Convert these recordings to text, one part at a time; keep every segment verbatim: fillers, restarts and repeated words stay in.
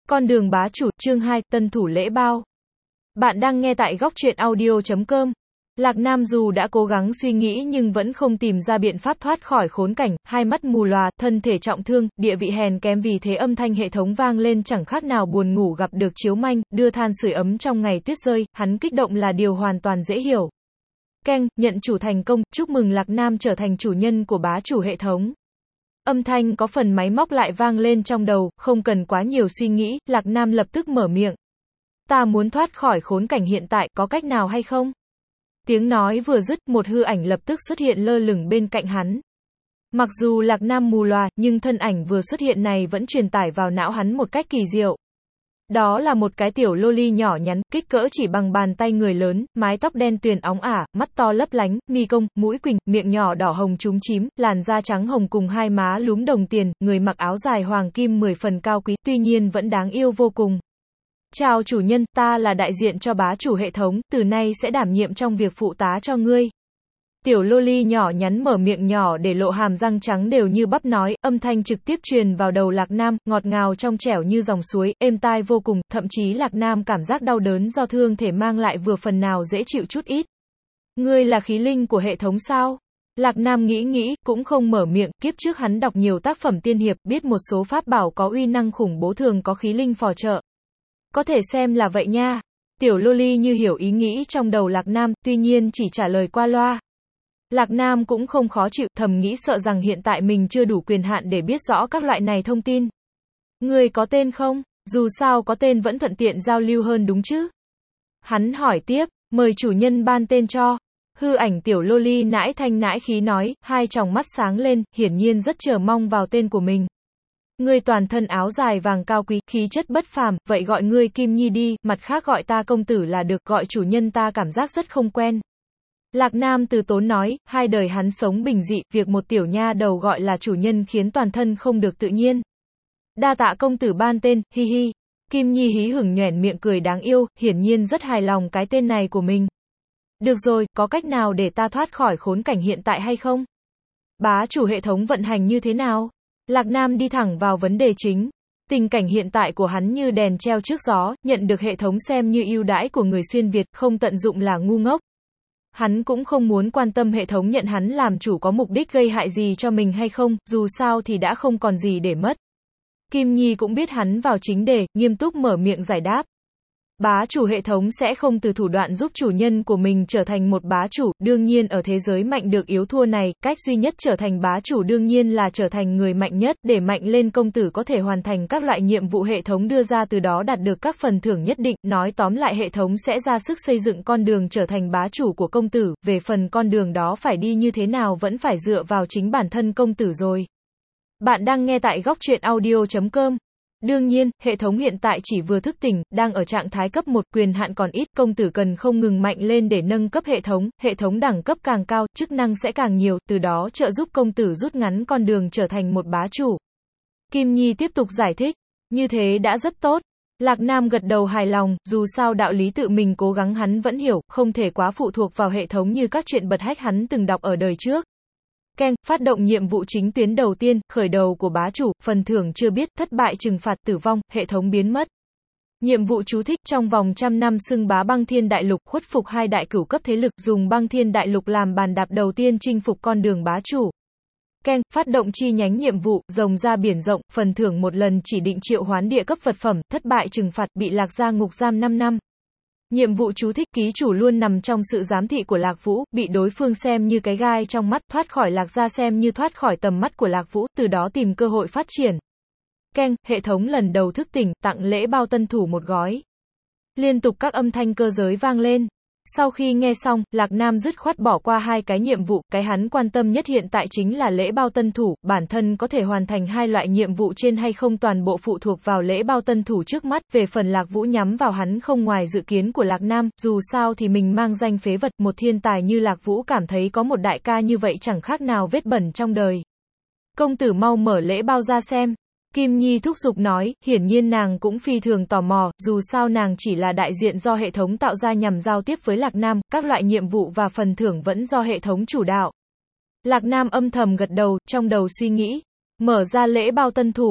Con đường bá chủ, chương hai, tân thủ lễ bao. Bạn đang nghe tại góc truyện audio chấm com. Lạc Nam dù đã cố gắng suy nghĩ nhưng vẫn không tìm ra biện pháp thoát khỏi khốn cảnh, hai mắt mù lòa, thân thể trọng thương, địa vị hèn kém, vì thế âm thanh hệ thống vang lên chẳng khác nào buồn ngủ gặp được chiếu manh, đưa than sưởi ấm trong ngày tuyết rơi, hắn kích động là điều hoàn toàn dễ hiểu. Keng, nhận chủ thành công, chúc mừng Lạc Nam trở thành chủ nhân của bá chủ hệ thống. Âm thanh có phần máy móc lại vang lên trong đầu, không cần quá nhiều suy nghĩ, Lạc Nam lập tức mở miệng. Ta muốn thoát khỏi khốn cảnh hiện tại, có cách nào hay không? Tiếng nói vừa dứt, một hư ảnh lập tức xuất hiện lơ lửng bên cạnh hắn. Mặc dù Lạc Nam mù lòa, nhưng thân ảnh vừa xuất hiện này vẫn truyền tải vào não hắn một cách kỳ diệu. Đó là một cái tiểu loli nhỏ nhắn, kích cỡ chỉ bằng bàn tay người lớn, mái tóc đen tuyền óng ả, mắt to lấp lánh, mi cong, mũi quỳnh, miệng nhỏ đỏ hồng chúm chím, làn da trắng hồng cùng hai má lúm đồng tiền, người mặc áo dài hoàng kim mười phần cao quý, tuy nhiên vẫn đáng yêu vô cùng. Chào chủ nhân, ta là đại diện cho bá chủ hệ thống, từ nay sẽ đảm nhiệm trong việc phụ tá cho ngươi. Tiểu loli nhỏ nhắn mở miệng nhỏ để lộ hàm răng trắng đều như bắp nói, âm thanh trực tiếp truyền vào đầu Lạc Nam, ngọt ngào trong trẻo như dòng suối, êm tai vô cùng, thậm chí Lạc Nam cảm giác đau đớn do thương thể mang lại vừa phần nào dễ chịu chút ít. Ngươi là khí linh của hệ thống sao? Lạc Nam nghĩ nghĩ, cũng không mở miệng, kiếp trước hắn đọc nhiều tác phẩm tiên hiệp, biết một số pháp bảo có uy năng khủng bố thường có khí linh phò trợ. Có thể xem là vậy nha. Tiểu loli như hiểu ý nghĩ trong đầu Lạc Nam, tuy nhiên chỉ trả lời qua loa. Lạc Nam cũng không khó chịu, thầm nghĩ sợ rằng hiện tại mình chưa đủ quyền hạn để biết rõ các loại này thông tin. Ngươi có tên không? Dù sao có tên vẫn thuận tiện giao lưu hơn đúng chứ? Hắn hỏi tiếp, mời chủ nhân ban tên cho. Hư ảnh tiểu loli nãi thanh nãi khí nói, hai tròng mắt sáng lên, hiển nhiên rất chờ mong vào tên của mình. Ngươi toàn thân áo dài vàng cao quý, khí chất bất phàm, vậy gọi ngươi Kim Nhi đi, mặt khác gọi ta công tử là được, gọi chủ nhân ta cảm giác rất không quen. Lạc Nam từ tốn nói, hai đời hắn sống bình dị, việc một tiểu nha đầu gọi là chủ nhân khiến toàn thân không được tự nhiên. Đa tạ công tử ban tên, hi hi. Kim Nhi hí hửng nhoẻn miệng cười đáng yêu, hiển nhiên rất hài lòng cái tên này của mình. Được rồi, có cách nào để ta thoát khỏi khốn cảnh hiện tại hay không? Bá chủ hệ thống vận hành như thế nào? Lạc Nam đi thẳng vào vấn đề chính. Tình cảnh hiện tại của hắn như đèn treo trước gió, nhận được hệ thống xem như ưu đãi của người xuyên Việt, không tận dụng là ngu ngốc. Hắn cũng không muốn quan tâm hệ thống nhận hắn làm chủ có mục đích gây hại gì cho mình hay không, dù sao thì đã không còn gì để mất. Kim Nhi cũng biết hắn vào chính đề, nghiêm túc mở miệng giải đáp. Bá chủ hệ thống sẽ không từ thủ đoạn giúp chủ nhân của mình trở thành một bá chủ, đương nhiên ở thế giới mạnh được yếu thua này, cách duy nhất trở thành bá chủ đương nhiên là trở thành người mạnh nhất, để mạnh lên công tử có thể hoàn thành các loại nhiệm vụ hệ thống đưa ra từ đó đạt được các phần thưởng nhất định, nói tóm lại hệ thống sẽ ra sức xây dựng con đường trở thành bá chủ của công tử, về phần con đường đó phải đi như thế nào vẫn phải dựa vào chính bản thân công tử rồi. Bạn đang nghe tại góc truyện audio chấm com. Đương nhiên, hệ thống hiện tại chỉ vừa thức tỉnh, đang ở trạng thái cấp một, quyền hạn còn ít, công tử cần không ngừng mạnh lên để nâng cấp hệ thống, hệ thống đẳng cấp càng cao, chức năng sẽ càng nhiều, từ đó trợ giúp công tử rút ngắn con đường trở thành một bá chủ. Kim Nhi tiếp tục giải thích, như thế đã rất tốt. Lạc Nam gật đầu hài lòng, dù sao đạo lý tự mình cố gắng hắn vẫn hiểu, không thể quá phụ thuộc vào hệ thống như các chuyện bật hách hắn từng đọc ở đời trước. Keng, phát động nhiệm vụ chính tuyến đầu tiên, khởi đầu của bá chủ, phần thưởng chưa biết, thất bại trừng phạt tử vong, hệ thống biến mất. Nhiệm vụ chú thích, trong vòng trăm năm xưng bá băng thiên đại lục, khuất phục hai đại cửu cấp thế lực, dùng băng thiên đại lục làm bàn đạp đầu tiên chinh phục con đường bá chủ. Keng, phát động chi nhánh nhiệm vụ, rồng ra biển rộng, phần thưởng một lần chỉ định triệu hoán địa cấp vật phẩm, thất bại trừng phạt, bị lạc ra ngục giam năm năm. Nhiệm vụ chú thích, ký chủ luôn nằm trong sự giám thị của Lạc Vũ, bị đối phương xem như cái gai trong mắt, thoát khỏi Lạc gia xem như thoát khỏi tầm mắt của Lạc Vũ, từ đó tìm cơ hội phát triển. Keng, hệ thống lần đầu thức tỉnh, tặng lễ bao tân thủ một gói. Liên tục các âm thanh cơ giới vang lên. Sau khi nghe xong, Lạc Nam dứt khoát bỏ qua hai cái nhiệm vụ, cái hắn quan tâm nhất hiện tại chính là lễ bao tân thủ, bản thân có thể hoàn thành hai loại nhiệm vụ trên hay không toàn bộ phụ thuộc vào lễ bao tân thủ trước mắt, về phần Lạc Vũ nhắm vào hắn không ngoài dự kiến của Lạc Nam, dù sao thì mình mang danh phế vật, một thiên tài như Lạc Vũ cảm thấy có một đại ca như vậy chẳng khác nào vết bẩn trong đời. Công tử mau mở lễ bao ra xem. Kim Nhi thúc giục nói, hiển nhiên nàng cũng phi thường tò mò, dù sao nàng chỉ là đại diện do hệ thống tạo ra nhằm giao tiếp với Lạc Nam, các loại nhiệm vụ và phần thưởng vẫn do hệ thống chủ đạo. Lạc Nam âm thầm gật đầu, trong đầu suy nghĩ, mở ra lễ bao tân thủ.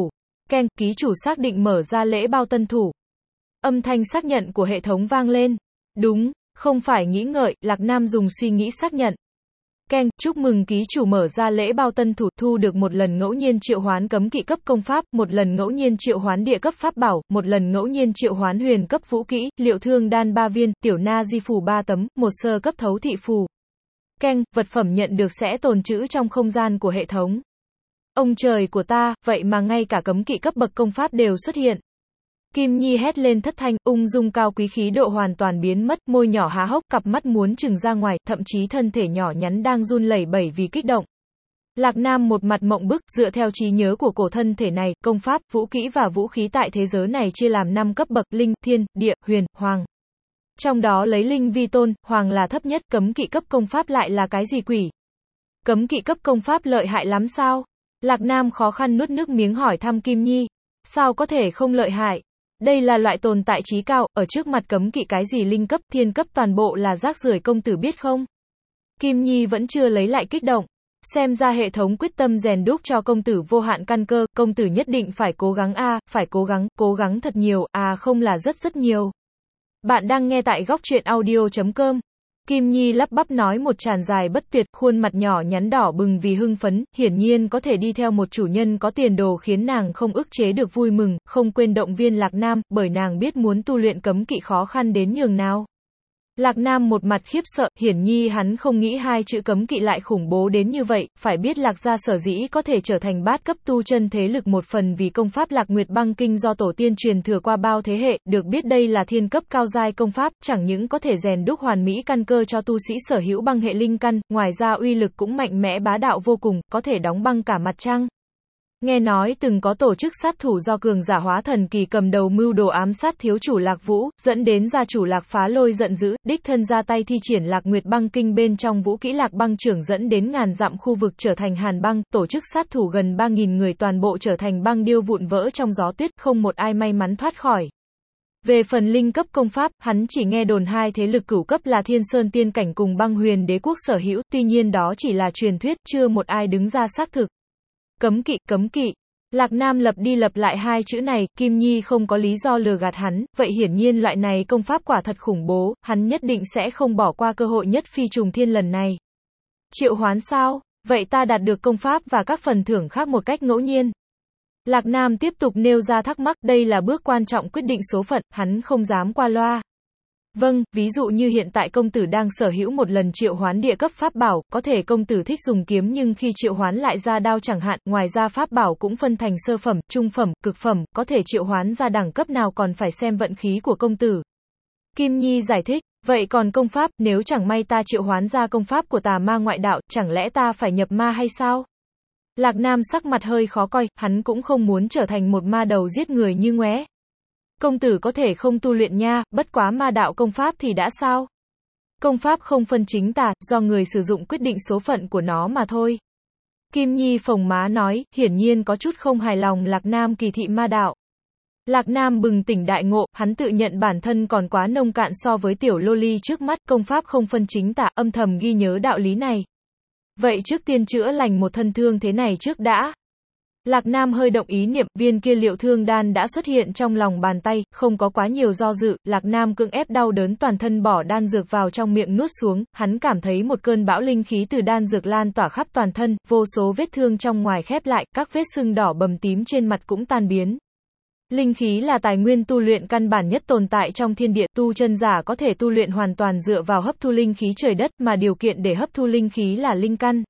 Keng, ký chủ xác định mở ra lễ bao tân thủ. Âm thanh xác nhận của hệ thống vang lên. Đúng, không phải nghĩ ngợi, Lạc Nam dùng suy nghĩ xác nhận. Keng, chúc mừng ký chủ mở ra lễ bao tân thủ, thu được một lần ngẫu nhiên triệu hoán cấm kỵ cấp công pháp, một lần ngẫu nhiên triệu hoán địa cấp pháp bảo, một lần ngẫu nhiên triệu hoán huyền cấp vũ kỹ, liệu thương đan ba viên, tiểu na di phù ba tấm, một sơ cấp thấu thị phù. Keng, vật phẩm nhận được sẽ tồn trữ trong không gian của hệ thống. Ông trời của ta, vậy mà ngay cả cấm kỵ cấp bậc công pháp đều xuất hiện. Kim Nhi hét lên thất thanh, ung dung cao quý khí độ hoàn toàn biến mất, môi nhỏ há hốc, cặp mắt muốn trừng ra ngoài, thậm chí thân thể nhỏ nhắn đang run lẩy bẩy vì kích động. Lạc Nam một mặt mộng bức, dựa theo trí nhớ của cổ thân thể này, công pháp, vũ kỹ và vũ khí tại thế giới này chia làm năm cấp bậc, linh, thiên, địa, huyền, hoàng. Trong đó lấy linh vi tôn, hoàng là thấp nhất, cấm kỵ cấp công pháp lại là cái gì quỷ? Cấm kỵ cấp công pháp lợi hại lắm sao? Lạc Nam khó khăn nuốt nước miếng hỏi thăm Kim Nhi. Sao có thể không lợi hại? Đây là loại tồn tại trí cao, ở trước mặt cấm kỵ cái gì linh cấp, thiên cấp toàn bộ là rác rưởi, công tử biết không? Kim Nhi vẫn chưa lấy lại kích động. Xem ra hệ thống quyết tâm rèn đúc cho công tử vô hạn căn cơ, công tử nhất định phải cố gắng a, à, phải cố gắng, cố gắng thật nhiều, à không là rất rất nhiều. Bạn đang nghe tại góc truyện audio chấm com. Kim Nhi lắp bắp nói một tràn dài bất tuyệt, khuôn mặt nhỏ nhắn đỏ bừng vì hưng phấn, hiển nhiên có thể đi theo một chủ nhân có tiền đồ khiến nàng không ức chế được vui mừng, không quên động viên Lạc Nam, bởi nàng biết muốn tu luyện cấm kỵ khó khăn đến nhường nào. Lạc Nam một mặt khiếp sợ, hiển nhiên hắn không nghĩ hai chữ cấm kỵ lại khủng bố đến như vậy, phải biết Lạc gia sở dĩ có thể trở thành bát cấp tu chân thế lực một phần vì công pháp Lạc Nguyệt Băng Kinh do tổ tiên truyền thừa qua bao thế hệ, được biết đây là thiên cấp cao giai công pháp, chẳng những có thể rèn đúc hoàn mỹ căn cơ cho tu sĩ sở hữu băng hệ linh căn, ngoài ra uy lực cũng mạnh mẽ bá đạo vô cùng, có thể đóng băng cả mặt trăng. Nghe nói từng có tổ chức sát thủ do cường giả hóa thần kỳ cầm đầu mưu đồ ám sát thiếu chủ Lạc Vũ, dẫn đến gia chủ Lạc Phá Lôi giận dữ, đích thân ra tay thi triển Lạc Nguyệt Băng Kinh bên trong vũ kỹ Lạc Băng Trưởng dẫn đến ngàn dặm khu vực trở thành hàn băng, tổ chức sát thủ gần ba nghìn người toàn bộ trở thành băng điêu vụn vỡ trong gió tuyết, không một ai may mắn thoát khỏi. Về phần linh cấp công pháp, hắn chỉ nghe đồn hai thế lực cửu cấp là Thiên Sơn Tiên Cảnh cùng Băng Huyền Đế Quốc sở hữu, tuy nhiên đó chỉ là truyền thuyết, chưa một ai đứng ra xác thực. Cấm kỵ, cấm kỵ. Lạc Nam lập đi lập lại hai chữ này, Kim Nhi không có lý do lừa gạt hắn, vậy hiển nhiên loại này công pháp quả thật khủng bố, hắn nhất định sẽ không bỏ qua cơ hội nhất phi trùng thiên lần này. Triệu hoán sao? Vậy ta đạt được công pháp và các phần thưởng khác một cách ngẫu nhiên. Lạc Nam tiếp tục nêu ra thắc mắc, đây là bước quan trọng quyết định số phận, hắn không dám qua loa. Vâng, ví dụ như hiện tại công tử đang sở hữu một lần triệu hoán địa cấp pháp bảo, có thể công tử thích dùng kiếm nhưng khi triệu hoán lại ra đao chẳng hạn, ngoài ra pháp bảo cũng phân thành sơ phẩm, trung phẩm, cực phẩm, có thể triệu hoán ra đẳng cấp nào còn phải xem vận khí của công tử. Kim Nhi giải thích, vậy còn công pháp, nếu chẳng may ta triệu hoán ra công pháp của tà ma ngoại đạo, chẳng lẽ ta phải nhập ma hay sao? Lạc Nam sắc mặt hơi khó coi, hắn cũng không muốn trở thành một ma đầu giết người như ngoé. Công tử có thể không tu luyện nha, bất quá ma đạo công pháp thì đã sao? Công pháp không phân chính tà, do người sử dụng quyết định số phận của nó mà thôi. Kim Nhi phồng má nói, hiển nhiên có chút không hài lòng Lạc Nam kỳ thị ma đạo. Lạc Nam bừng tỉnh đại ngộ, hắn tự nhận bản thân còn quá nông cạn so với tiểu loli trước mắt, công pháp không phân chính tà, âm thầm ghi nhớ đạo lý này. Vậy trước tiên chữa lành một thân thương thế này trước đã. Lạc Nam hơi động ý niệm, viên kia liệu thương đan đã xuất hiện trong lòng bàn tay, không có quá nhiều do dự, Lạc Nam cưỡng ép đau đớn toàn thân bỏ đan dược vào trong miệng nuốt xuống, hắn cảm thấy một cơn bão linh khí từ đan dược lan tỏa khắp toàn thân, vô số vết thương trong ngoài khép lại, các vết sưng đỏ bầm tím trên mặt cũng tan biến. Linh khí là tài nguyên tu luyện căn bản nhất tồn tại trong thiên địa, tu chân giả có thể tu luyện hoàn toàn dựa vào hấp thu linh khí trời đất, mà điều kiện để hấp thu linh khí là linh căn.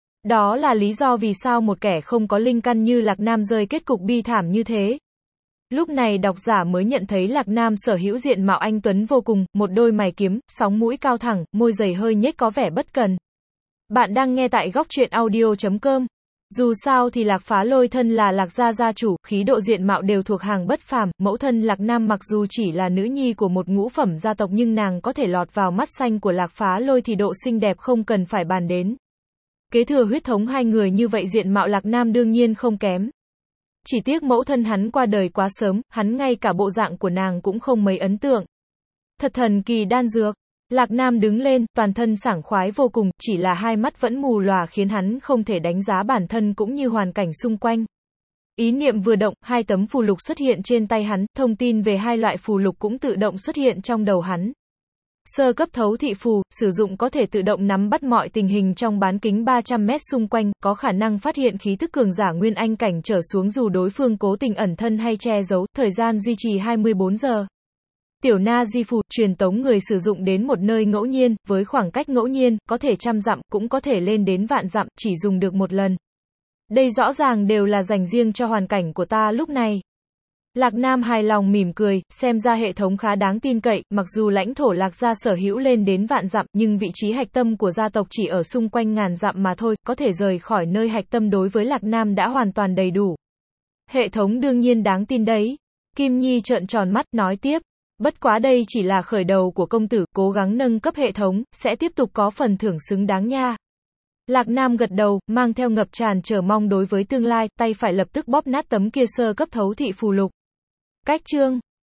Đó là lý do vì sao một kẻ không có linh căn như Lạc Nam rơi kết cục bi thảm như thế. Lúc này độc giả mới nhận thấy Lạc Nam sở hữu diện mạo anh tuấn vô cùng, một đôi mày kiếm, sóng mũi cao thẳng, môi dày hơi nhếch có vẻ bất cần. Bạn đang nghe tại góc truyện audio chấm com. Dù sao thì Lạc Phá Lôi thân là Lạc gia gia chủ, khí độ diện mạo đều thuộc hàng bất phàm, mẫu thân Lạc Nam mặc dù chỉ là nữ nhi của một ngũ phẩm gia tộc nhưng nàng có thể lọt vào mắt xanh của Lạc Phá Lôi thì độ xinh đẹp không cần phải bàn đến. Kế thừa huyết thống hai người như vậy diện mạo Lạc Nam đương nhiên không kém. Chỉ tiếc mẫu thân hắn qua đời quá sớm, hắn ngay cả bộ dạng của nàng cũng không mấy ấn tượng. Thật thần kỳ đan dược. Lạc Nam đứng lên, toàn thân sảng khoái vô cùng, chỉ là hai mắt vẫn mù lòa khiến hắn không thể đánh giá bản thân cũng như hoàn cảnh xung quanh. Ý niệm vừa động, hai tấm phù lục xuất hiện trên tay hắn, thông tin về hai loại phù lục cũng tự động xuất hiện trong đầu hắn. Sơ cấp thấu thị phù, sử dụng có thể tự động nắm bắt mọi tình hình trong bán kính ba trăm mét xung quanh, có khả năng phát hiện khí thức cường giả nguyên anh cảnh trở xuống dù đối phương cố tình ẩn thân hay che giấu, thời gian duy trì hai mươi bốn giờ. Tiểu Na Di phù, truyền tống người sử dụng đến một nơi ngẫu nhiên, với khoảng cách ngẫu nhiên, có thể trăm dặm, cũng có thể lên đến vạn dặm, chỉ dùng được một lần. Đây rõ ràng đều là dành riêng cho hoàn cảnh của ta lúc này. Lạc Nam hài lòng mỉm cười, xem ra hệ thống khá đáng tin cậy, mặc dù lãnh thổ Lạc gia sở hữu lên đến vạn dặm, nhưng vị trí hạch tâm của gia tộc chỉ ở xung quanh ngàn dặm mà thôi, có thể rời khỏi nơi hạch tâm đối với Lạc Nam đã hoàn toàn đầy đủ. Hệ thống đương nhiên đáng tin đấy. Kim Nhi trợn tròn mắt, nói tiếp. Bất quá đây chỉ là khởi đầu của công tử, cố gắng nâng cấp hệ thống, sẽ tiếp tục có phần thưởng xứng đáng nha. Lạc Nam gật đầu, mang theo ngập tràn chờ mong đối với tương lai, tay phải lập tức bóp nát tấm kia sơ cấp thấu thị phù lục. Cách chương